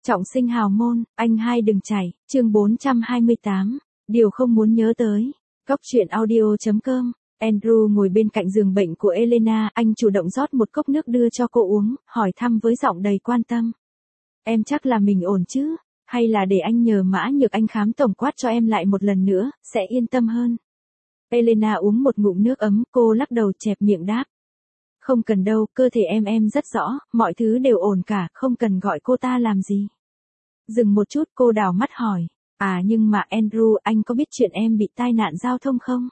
Trọng sinh hào môn, anh hai đừng chảy, chương 428, điều không muốn nhớ tới. Cóc truyện audio.com. Andrew ngồi bên cạnh giường bệnh của Elena, anh chủ động rót một cốc nước đưa cho cô uống, hỏi thăm với giọng đầy quan tâm. Em chắc là mình ổn chứ, hay là để anh nhờ Mã Nhược Anh khám tổng quát cho em lại một lần nữa, sẽ yên tâm hơn. Elena uống một ngụm nước ấm, cô lắc đầu chẹp miệng đáp. Không cần đâu, cơ thể em rất rõ, mọi thứ đều ổn cả, không cần gọi cô ta làm gì. Dừng một chút cô đảo mắt hỏi, nhưng mà Andrew, anh có biết chuyện em bị tai nạn giao thông không?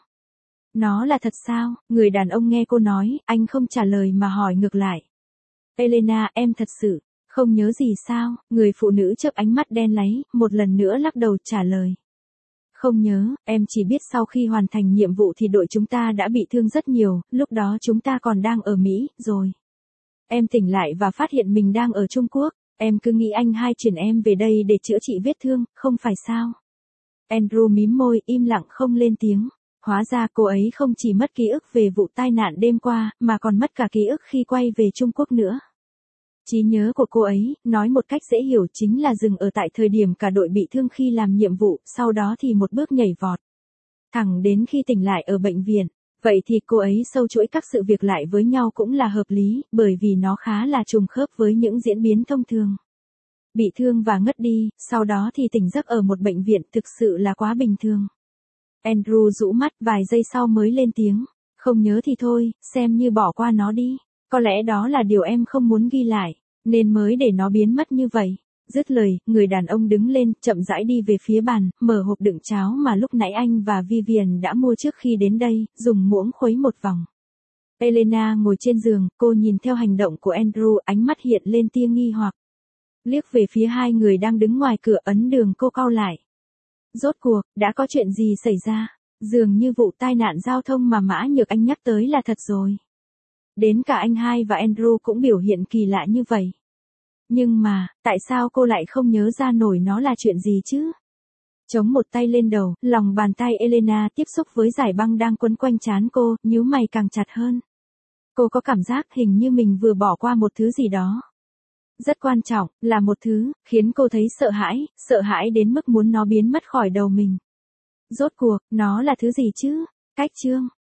Nó là thật sao? Người đàn ông nghe cô nói, anh không trả lời mà hỏi ngược lại. Elena, em thật sự không nhớ gì sao? Người phụ nữ chớp ánh mắt đen láy, một lần nữa lắc đầu trả lời. Không nhớ, em chỉ biết sau khi hoàn thành nhiệm vụ thì đội chúng ta đã bị thương rất nhiều, lúc đó chúng ta còn đang ở Mỹ, rồi. Em tỉnh lại và phát hiện mình đang ở Trung Quốc, em cứ nghĩ anh hai chuyển em về đây để chữa trị vết thương, không phải sao? Andrew mím môi, im lặng không lên tiếng. Hóa ra cô ấy không chỉ mất ký ức về vụ tai nạn đêm qua, mà còn mất cả ký ức khi quay về Trung Quốc nữa. Trí nhớ của cô ấy, nói một cách dễ hiểu chính là dừng ở tại thời điểm cả đội bị thương khi làm nhiệm vụ, sau đó thì một bước nhảy vọt. Thẳng đến khi tỉnh lại ở bệnh viện. Vậy thì cô ấy sâu chuỗi các sự việc lại với nhau cũng là hợp lý, bởi vì nó khá là trùng khớp với những diễn biến thông thường. Bị thương và ngất đi, sau đó thì tỉnh giấc ở một bệnh viện thực sự là quá bình thường. Andrew rũ mắt vài giây sau mới lên tiếng. Không nhớ thì thôi, xem như bỏ qua nó đi. Có lẽ đó là điều em không muốn ghi lại, nên mới để nó biến mất như vậy. Dứt lời, người đàn ông đứng lên, chậm rãi đi về phía bàn, mở hộp đựng cháo mà lúc nãy anh và Vivian đã mua trước khi đến đây, dùng muỗng khuấy một vòng. Elena ngồi trên giường, cô nhìn theo hành động của Andrew, ánh mắt hiện lên tia nghi hoặc. Liếc về phía hai người đang đứng ngoài cửa, ấn đường cô cau lại. Rốt cuộc, đã có chuyện gì xảy ra? Dường như vụ tai nạn giao thông mà Mã Nhược Anh nhắc tới là thật rồi. Đến cả anh hai và Andrew cũng biểu hiện kỳ lạ như vậy. Nhưng mà, tại sao cô lại không nhớ ra nổi nó là chuyện gì chứ? Chống một tay lên đầu, lòng bàn tay Elena tiếp xúc với dải băng đang quấn quanh trán cô, nhíu mày càng chặt hơn. Cô có cảm giác hình như mình vừa bỏ qua một thứ gì đó. Rất quan trọng, là một thứ, khiến cô thấy sợ hãi đến mức muốn nó biến mất khỏi đầu mình. Rốt cuộc, nó là thứ gì chứ? Cách chương.